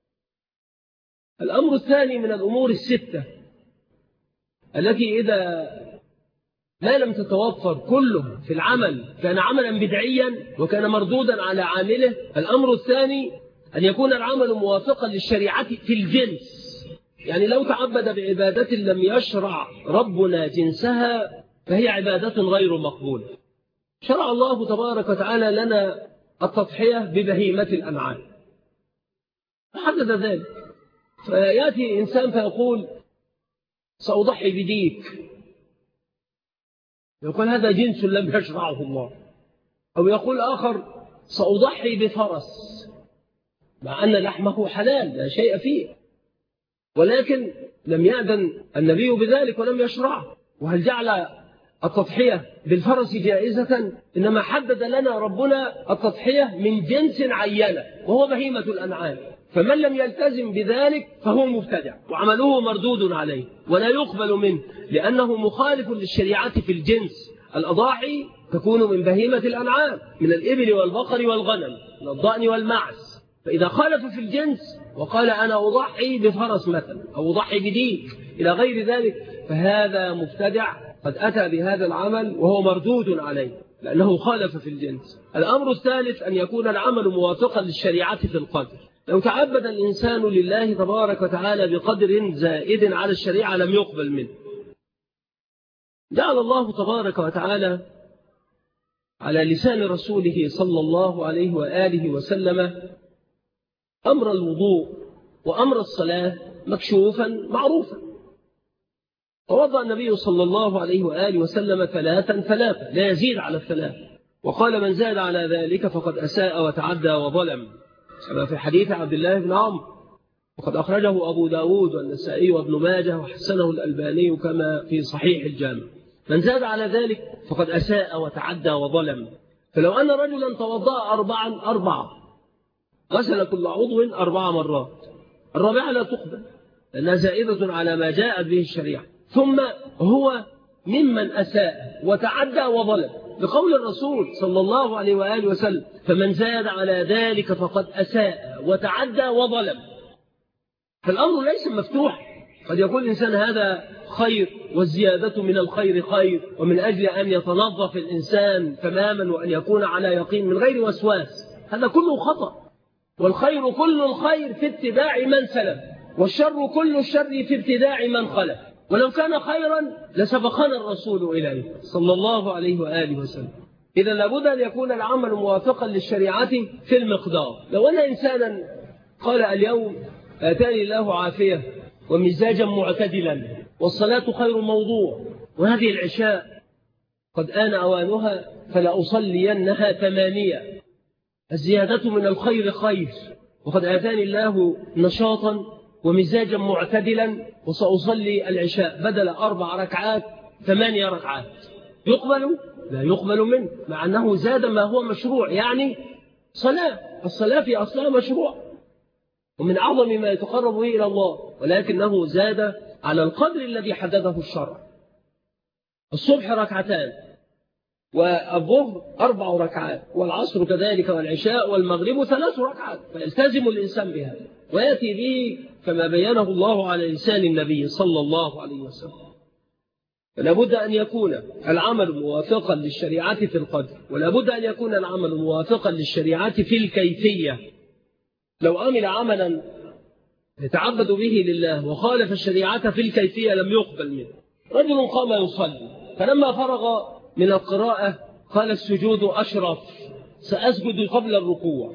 الأمر الثاني من الأمور الستة التي إذا ما لم تتوفر كله في العمل كان عملا بدعيا وكان مردودا على عامله. الأمر الثاني أن يكون العمل موافقا للشريعة في الجنس، يعني لو تعبد بعبادة لم يشرع ربنا جنسها فهي عبادة غير مقبولة. شرع الله تبارك وتعالى لنا التضحية ببهيمة الأنعام، فحدد ذلك. فيأتي إنسان فيقول سأضحي بديك، يقول هذا جنس لم يشرعه الله. أو يقول آخر سأضحي بفرس، مع أن لحمه حلال لا شيء فيه، ولكن لم يأذن النبي بذلك ولم يشرعه. وهل جعل التضحية بالفرس جائزة؟ إنما حدد لنا ربنا التضحية من جنس عينة وهو بهيمة الأنعام، فمن لم يلتزم بذلك فهو مبتدع وعمله مردود عليه ولا يقبل منه، لأنه مخالف للشريعة في الجنس. الأضاحي تكون من بهيمة الأنعام، من الإبل والبقر والغنم، من الضأن والمعز، فإذا خالف في الجنس وقال أنا أضحي بفرس مثلا أو أضحي بديك إلى غير ذلك، فهذا مبتدع قد أتى بهذا العمل وهو مردود عليه لأنه خالف في الجنس. الأمر الثالث أن يكون العمل موافقا للشريعة في القدر. لو تعبد الإنسان لله تبارك وتعالى بقدر زائد على الشريعة لم يقبل منه. جعل الله تبارك وتعالى على لسان رسوله صلى الله عليه وآله وسلم أمر الوضوء وأمر الصلاة مكشوفا معروفا. توضأ النبي صلى الله عليه وآله وسلم 3 لا يزيد على 3، وقال من زاد على ذلك فقد أساء وتعدى وظلم، كما في حديث عبد الله بن عمرو، وقد أخرجه أبو داود والنسائي وابن ماجه وحسنه الألباني كما في صحيح الجامع. من زاد على ذلك فقد أساء وتعدى وظلم. فلو أن رجلا توضأ 4 غسل كل عضو 4 مرات، الرابعة لا تقبل لأنها زائدة على ما جاءت به الشريعة. ثم هو ممن أساء وتعدى وظلم بقول الرسول صلى الله عليه وآله وسلم فمن زاد على ذلك فقد أساء وتعدى وظلم. فالأمر ليس مفتوح. قد يقول الإنسان هذا خير والزيادة من الخير خير، ومن أجل أن يتنظف الإنسان تماما وأن يكون على يقين من غير وسواس، هذا كله خطأ. والخير كل الخير في اتباع من سلف، والشر كل الشر في ابتداع من خلف. ولو كان خيرا لسبقنا الرسول إليه صلى الله عليه وآله وسلم. إذا لابد أن يكون العمل موافقا للشريعة في المقدار. لو أن إنسانا قال اليوم آتاني الله عافية ومزاجا معتدلا والصلاة خير موضوع وهذه العشاء قد آن أوانها فلا أصلينها 8، الزيادة من الخير خير، وقد آتاني الله نشاطا ومزاجا معتدلا وسأصلي العشاء بدل 4 ركعات 8 ركعات، يقبل؟ لا يقبل منه، مع أنه زاد ما هو مشروع. يعني الصلاة في أصلها مشروع ومن أعظم ما يتقرب به إلى الله، ولكنه زاد على القدر الذي حدده الشرع. الصبح 2 ركعات والظهر 4 ركعات والعصر كذلك والعشاء والمغرب 3 ركعات، فيلتزم الإنسان بها ويأتي به كما بينه الله على لسان النبي صلى الله عليه وسلم. فلا بد أن يكون العمل موافقا للشريعة في القدر، ولا بد أن يكون العمل موافقا للشريعة في الكيفية. لو عمل عملا يتعبد به لله وخالف الشريعة في الكيفية لم يقبل منه. رجل قام يصلي فلما فرغ من القراءة قال السجود أشرف، سأسجد قبل الركوع،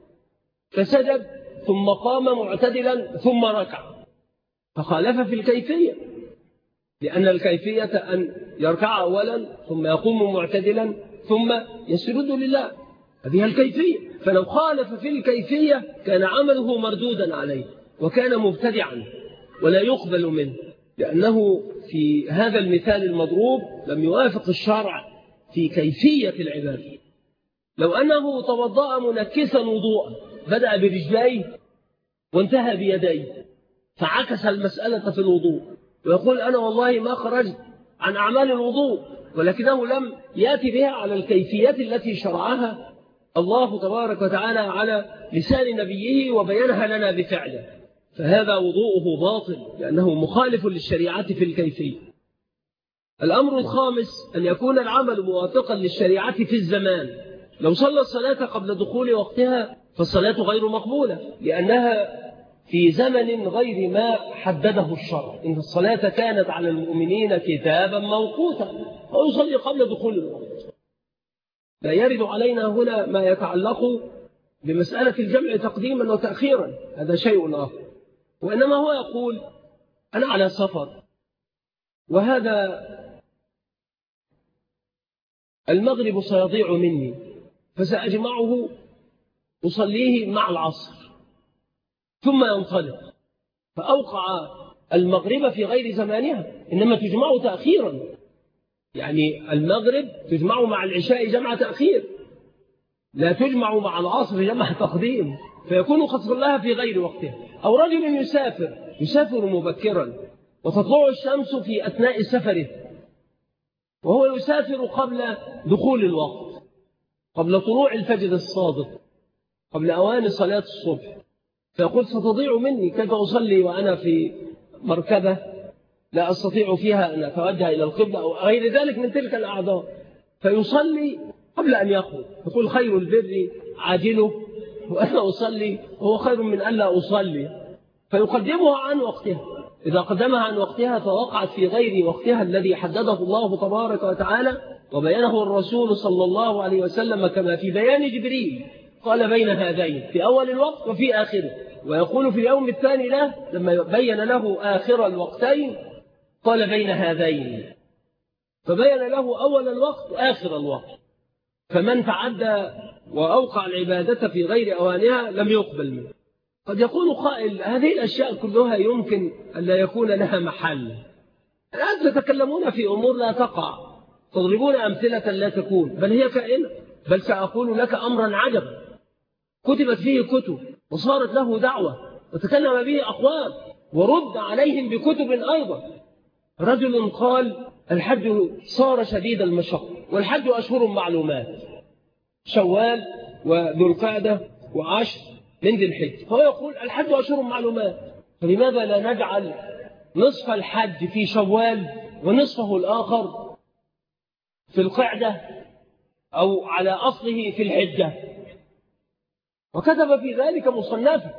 فسجد ثم قام معتدلا ثم ركع، فخالف في الكيفية، لأن الكيفية أن يركع أولا ثم يقوم معتدلا ثم يسجد لله، هذه الكيفية. فلو خالف في الكيفية كان عمله مردودا عليه وكان مبتدعا ولا يقبل منه، لأنه في هذا المثال المضروب لم يوافق الشرع في كيفية العبادة. لو أنه توضأ منكسا وضوءا بدأ برجليه وانتهى بيديه فعكس المسألة في الوضوء ويقول أنا والله ما خرجت عن أعمال الوضوء، ولكنه لم يأتي بها على الكيفية التي شرعها الله تبارك وتعالى على لسان نبيه وبينها لنا بفعله، فهذا وضوءه باطل لأنه مخالف للشريعة في الكيفية. الأمر الخامس أن يكون العمل موافقا للشريعة في الزمان. لو صلى الصلاة قبل دخول وقتها فالصلاة غير مقبولة لأنها في زمن غير ما حدده الشرع. إن الصلاة كانت على المؤمنين كتابا موقوتا، ويصلي قبل دخول الوقت. لا يرد علينا هنا ما يتعلق بمسألة الجمع تقديما وتأخيرا، هذا شيء آخر، وإنما هو يقول أنا على سفر وهذا المغرب سيضيع مني فسأجمعه أصليه مع العصر ثم ينطلق، فأوقع المغرب في غير زمانها، إنما تجمع تأخيرا، يعني المغرب تجمع مع العشاء جمع تأخير، لا تجمع مع العصر جمع تقديم، فيكون قصر لها في غير وقتها. أو رجل يسافر مبكرا وتطلع الشمس في أثناء سفره وهو يسافر قبل دخول الوقت، قبل طلوع الفجر الصادق، قبل أوان صلاة الصبح، فيقول ستضيع مني، كيف أصلي وأنا في مركبة لا أستطيع فيها أن أتوجه إلى القبلة أو غير ذلك من تلك الأعذار، فيصلي قبل أن يخرج. يقول خير البر عاجله وأنا أصلي هو خير من أن لا أصلي، فيقدمها عن وقتها. إذا قدمها عن وقتها فوقعت في غير وقتها الذي حدده الله تبارك وتعالى وبينه الرسول صلى الله عليه وسلم، كما في بيان جبريل قال بين هذين في أول الوقت وفي آخره، ويقول في اليوم الثاني له لما بين له آخر الوقتين قال بين هذين، فبين له أول الوقت وآخر الوقت. فمن تعدى وأوقع العبادة في غير أوانها لم يقبل منه. قد يقول قائل هذه الأشياء كلها يمكن أن لا يكون لها محل، الآن تتكلمون في أمور لا تقع، تضربون أمثلة لا تكون، بل هي كائنة. بل سأقول لك أمرا عجبا كتبت فيه كتب وصارت له دعوة وتكلم به أقوال ورد عليهم بكتب أيضا. رجل قال الحج صار شديد المشقة، والحج أشهر معلومات، شوال وذو القعدة وعشر من ذي الحج، فهو يقول الحج أشهر معلومات، فلماذا لا نجعل نصف الحج في شوال ونصفه الآخر في القعدة أو على أصله في الحجة؟ وكتب في ذلك مصنفا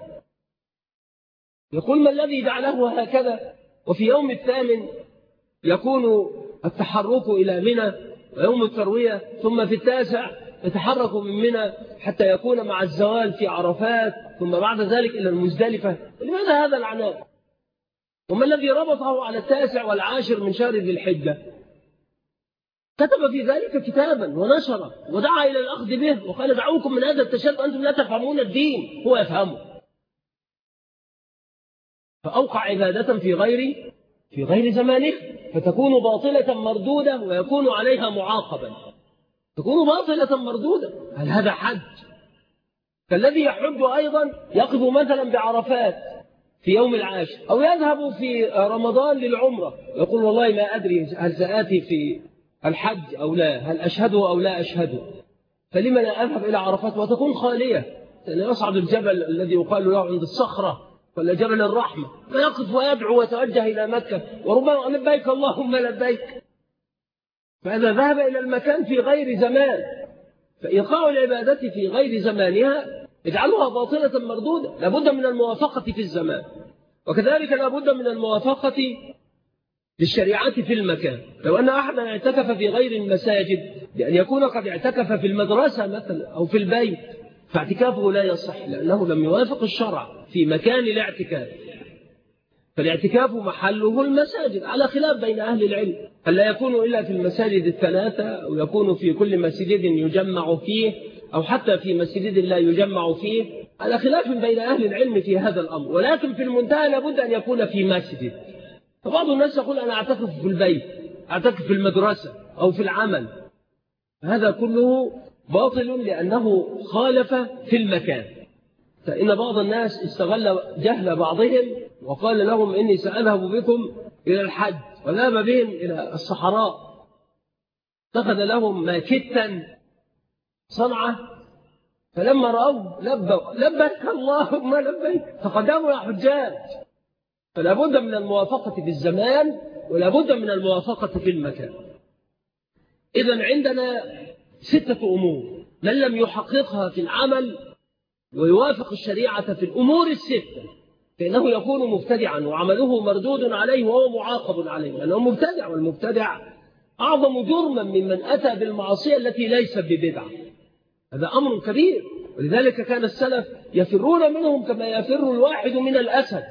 يقول ما الذي جعله هكذا؟ وفي يوم الثامن يكون التحرك إلى منى ويوم التروية، ثم في التاسع يتحرك من منى حتى يكون مع الزوال في عرفات، ثم بعد ذلك إلى المزدلفة. لماذا هذا العناء؟ وما الذي ربطه على التاسع والعاشر من شهر ذي الحجة؟ كتب في ذلك كتابا ونشره ودعا إلى الأخذ به، وقال دعوكم من هذا التشدد أنتم لا تفهمون الدين، هو يفهمه. فأوقع عبادة في غير زمانه، فتكون باطلة مردودة ويكون عليها معاقبا، تكون باطلة مردودة. هل هذا حج؟ فالذي يحج أيضا يقف مثلا بعرفات في يوم العاشر، أو يذهب في رمضان للعمرة يقول والله ما أدري هل سآتي في الحج أو لا، هل أشهده أو لا أشهده، فلما لا أذهب إلى عرفات وتكون خالية، لأن يصعد الجبل الذي يقال له عند الصخرة ولا جبل الرحمة، فيقف ويدعو ويتوجه إلى مكة، وربما لبيك اللهم لبيك. فإذا ذهب إلى المكان في غير زمان، فإيقاع العبادة في غير زمانها اجعلها باطلة مردودة. لابد من الموافقة في الزمان، وكذلك لابد من الموافقة للشريعة في المكان. لو أن أحدا اعتكف في غير المساجد بأن يكون قد اعتكف في المدرسة مثلا أو في البيت، فاعتكافه لا يصح، لأنه لم يوافق الشرع في مكان الاعتكاف. فالاعتكاف محله المساجد، على خلاف بين أهل العلم، هل لا يكون إلا في المساجد الثلاثة، أو يكون في كل مسجد يجمع فيه، أو حتى في مسجد لا يجمع فيه، على خلاف بين أهل العلم في هذا الأمر. ولكن في المنتهى لابد أن يكون في مسجد. فبعض الناس يقول أنا أعتكف في البيت، أعتكف في المدرسة أو في العمل، هذا كله باطل لأنه خالف في المكان. فإن بعض الناس استغل جهل بعضهم وقال لهم إني سأذهب بكم إلى الحج، وذهب بهم إلى الصحراء، اتخذ لهم ماكتا صنعة، فلما رأوه لبيك اللهم لبيك، فقدموا يا حجاج. فلا بد من الموافقة في الزمان ولا بد من الموافقة في المكان. إذن عندنا 6 أمور، من لم يحققها في العمل ويوافق الشريعة في الأمور ال6 فإنه يكون مبتدعا وعمله مردود عليه وهو معاقب عليه، لأنه مبتدع، والمبتدع أعظم جرما ممن أتى بالمعصية التي ليست ببدعة. هذا أمر كبير، ولذلك كان السلف يفرون منهم كما يفر الواحد من الأسد،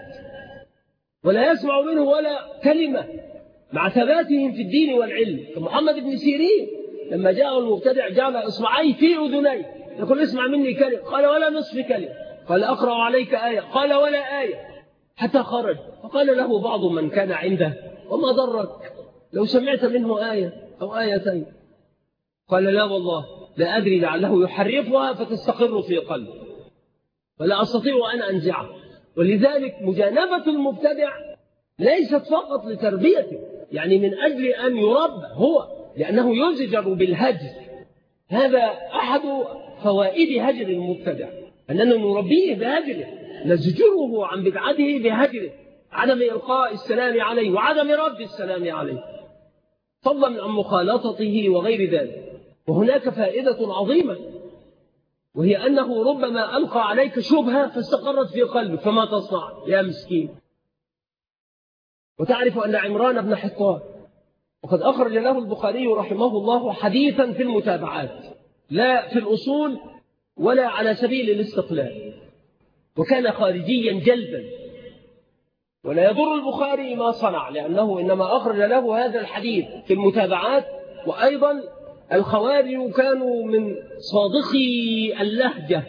ولا يسمع منه ولا كلمة مع ثباتهم في الدين والعلم. كمحمد بن سيرين لما جاءه المبتدع جعل إصبعيه في أذنيه يقول اسمع مني كلمة، قال ولا نصف كلمة، قال أقرأ عليك آية، قال ولا آية، حتى خرج. فقال له بعض من كان عنده وما ضرك لو سمعت منه آية أو آيتين؟ قال لا والله لا أدري، لعله يحرفها فتستقر في قلبه ولا أستطيع أن أنزعها. ولذلك مجانبة المبتدع ليست فقط لتربيته، يعني من أجل أن يربى هو، لأنه يزجر بالهجر. هذا أحد فوائد هجر المبتدع، أننا نربيه بهجره، نزجره عن بدعته بهجره، عدم إلقاء السلام عليه وعدم رد السلام عليه، فضلا عن مخالطته وغير ذلك. وهناك فائدة عظيمة، وهي أنه ربما ألقى عليك شبهة فاستقرت في قلبك، فما تصنع يا مسكين؟ وتعرف أن عمران بن حطان وقد أخرج له البخاري رحمه الله حديثا في المتابعات، لا في الأصول ولا على سبيل الاستقلال، وكان خارجيا جلبا، ولا يضر البخاري ما صنع، لأنه إنما أخرج له هذا الحديث في المتابعات. وأيضا الخوارج كانوا من صادقي اللهجة،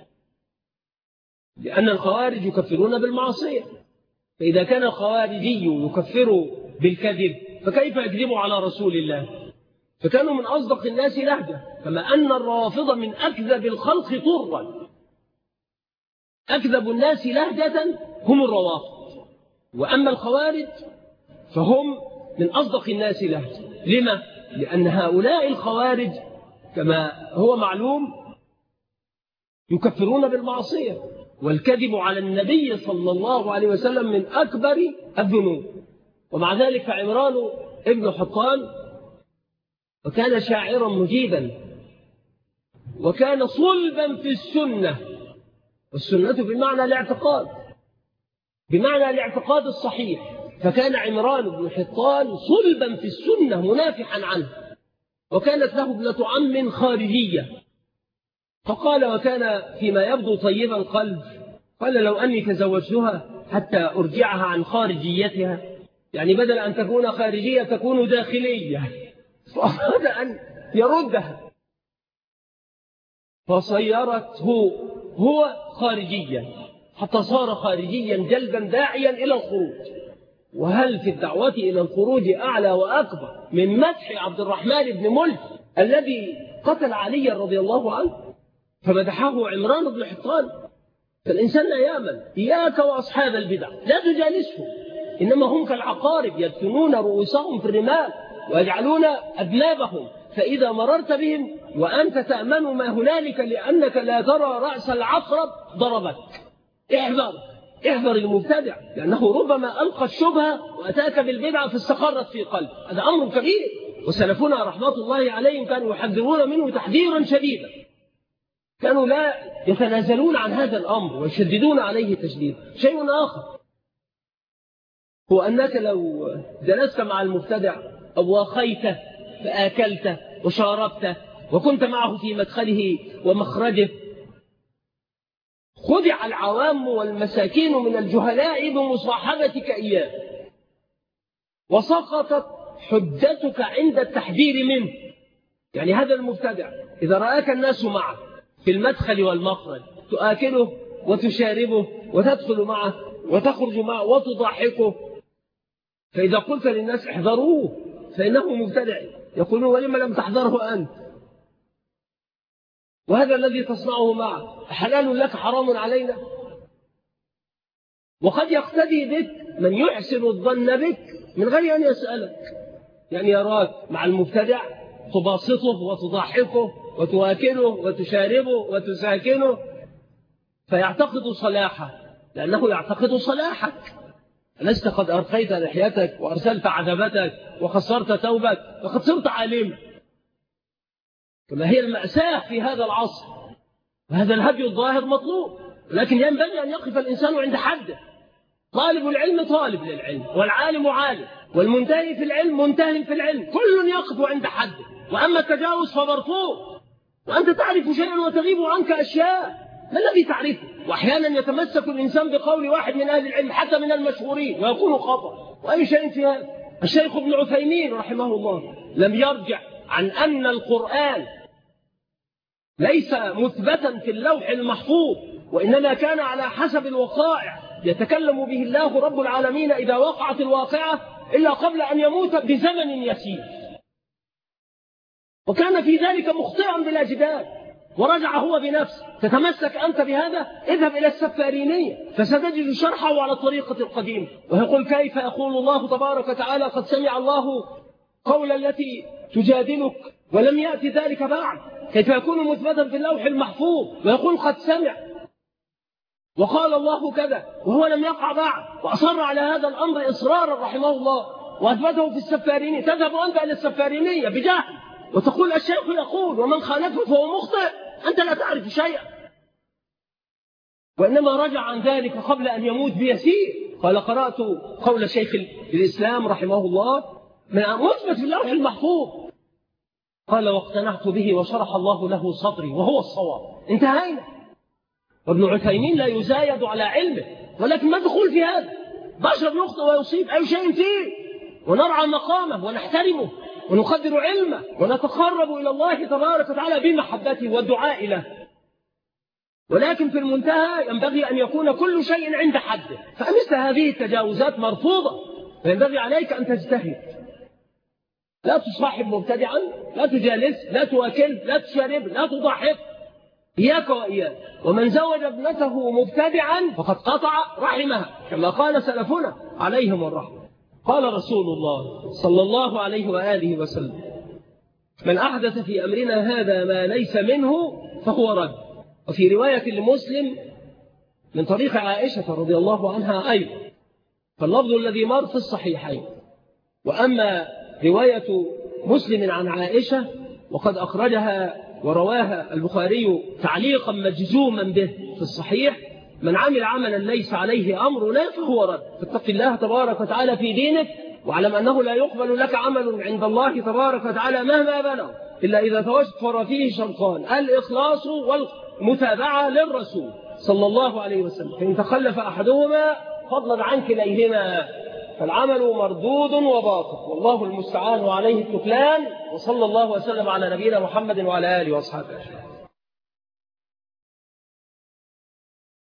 لأن الخوارج يكفرون بالمعصية، فإذا كان الخوارجي يكفر بالكذب فكيف يكذب على رسول الله؟ فكانوا من أصدق الناس لهجة، كما أن الرافض من أكذب الخلق طرا. أكذب الناس لهجة هم الروافض، وأما الخوارج فهم من أصدق الناس لهجة. لما؟ لأن هؤلاء الخوارج كما هو معلوم يكفرون بالمعصية، والكذب على النبي صلى الله عليه وسلم من أكبر الذنوب. ومع ذلك فعمران ابن حطان وكان شاعرا مجيدا، وكان صلبا في السنة، والسنة بمعنى الاعتقاد، بمعنى الاعتقاد الصحيح. فكان عمران بن حطان صلبا في السنة منافحا عنه، وكانت له ابنة عم خارجية، فقال وكان فيما يبدو طيب القلب، قال لو أني تزوجتها حتى أرجعها عن خارجيتها، يعني بدل أن تكون خارجية تكون داخلية، فأراد أن يردها فصيرته هو خارجيا حتى صار خارجيا جلبا داعيا إلى الخروج. وهل في الدعوة إلى الخروج أعلى وأكبر من مدح عبد الرحمن بن ملك الذي قتل علي رضي الله عنه؟ فمدحه عمران بن حطان. فالإنسان لا يأمن، إياك وأصحاب البدع لا تجالسهم، إنما هم كالعقارب يدفنون رؤوسهم في الرمال ويجعلون أذنابهم، فإذا مررت بهم وأنت تأمن ما هنالك لأنك لا ترى رأس العقرب ضربك. احذر المبتدع، لأنه ربما ألقى الشبهة وأتاك بالبدعة فاستقرت في قلب. هذا أمر كبير، وسلفنا رحمة الله عليهم كانوا يحذرون منه تحذيرا شديدا، كانوا لا يتنازلون عن هذا الأمر ويشددون عليه تشديد. شيء آخر هو أنك لو جلست مع المبتدع أو واخيته فآكلته وشاربته وكنت معه في مدخله ومخرجه، خدع العوام والمساكين من الجهلاء بمصاحبتك إياه، وسقطت حجتك عند التحذير منه. يعني هذا المبتدع إذا رآك الناس معه في المدخل والمخرج تآكله وتشاربه وتدخل معه وتخرج معه وتضحكه، فإذا قلت للناس احذروه فإنه مبتدع، يقولون ولما لم تحذره أنت؟ وهذا الذي تصنعه معه حلال لك حرام علينا. وقد يقتدي بك من يحسن الظن بك من غير أن يسألك، يعني يراك مع المبتدع تباسطه وتضحكه وتواكله وتشاربه وتساكنه فيعتقد صلاحه، لأنه يعتقد صلاحك. ألست قد أرخيت لحيتك وأرسلت عذبتك وخسرت ثوبك وقد صرت عالما؟ كما هي المأساة في هذا العصر. وهذا الهدي الظاهر مطلوب، لكن ينبغي أن يقف الإنسان عند حده. طالب العلم طالب للعلم، والعالم عالم، والمنتهي في العلم منتهي في العلم، كل يقف عند حده. وأما التجاوز فمرفوض، وأنت تعرف شيئا وتغيب عنك أشياء. ما الذي تعرفه؟ وأحيانا يتمسك الإنسان بقول واحد من أهل العلم حتى من المشهورين ويكون خطأ. وأي شيء في هذا؟ الشيخ ابن عثيمين رحمه الله لم يرجع عن أن القرآن ليس مثبتا في اللوح المحفوظ، وإنما كان على حسب الوقائع يتكلم به الله رب العالمين إذا وقعت الواقعة، إلا قبل أن يموت بزمن يسير. وكان في ذلك مخطئا بلا جدال، ورجع هو بنفسه. تتمسك أنت بهذا؟ اذهب إلى السفارينية فستجد شرحه على الطريقة القديمة، ويقول كيف يقول الله تبارك وتعالى قد سمع الله قول التي تجادلك ولم يأتي ذلك بعد، كيف يكون مثبتا في اللوح المحفوظ ويقول قد سمع؟ وقال الله كذا وهو لم يقع بعد، وأصر على هذا الأمر إصرارا رحمه الله، وأثبته في السفارينية. تذهب أنت إلى السفارينية بجهل وتقول الشيخ يقول ومن خالفه فهو مخطئ، أنت لا تعرف شيئا. وإنما رجع عن ذلك قبل أن يموت بيسير. قال قرأت قول شيخ الإسلام رحمه الله من مثبت في اللوح المحفوظ، قال واقتنعت به وشرح الله له صدري وهو الصواب. انتهينا. وابن عثيمين لا يزايد على علمه، ولكن ما دخول في هذا؟ بشر يخطئ ويصيب أي شيء فيه، ونرعى مقامه ونحترمه ونقدر علمه ونتقرب إلى الله تبارك وتعالى بمحبته والدعاء له. ولكن في المنتهى ينبغي أن يكون كل شيء عند حده، فمثل هذه التجاوزات مرفوضة، فينبغي عليك أن تجتهد. لا تصاحب مبتدعا، لا تجالس، لا تواكل، لا تشارب، لا تضحك، إياك وإياك. ومن زوج ابنته مبتدعا فقد قطع رحمها، كما قال سلفنا عليهم الرحمة. قال رسول الله صلى الله عليه وآله وسلم من أحدث في أمرنا هذا ما ليس منه فهو رد. وفي رواية لمسلم من طريق عائشة رضي الله عنها أيضا، فاللفظ الذي مر في الصحيحين. وأما رواية مسلم عن عائشة وقد أخرجها ورواها البخاري تعليقا مجزوما به في الصحيح: من عمل عملا ليس عليه أمرنا فهو رد. فاتق الله تبارك وتعالى في دينك، واعلم أنه لا يقبل لك عمل عند الله تبارك وتعالى مهما بلغ إلا إذا توفر فيه شرطان: الإخلاص والمتابعة للرسول صلى الله عليه وسلم. فإن تخلف أحدهما فضلا عن كليهما فالعمل مردود وباطل، والله المستعان وعليه التكلان. وصلى الله وسلم على نبينا محمد وعلى آله وأصحابه.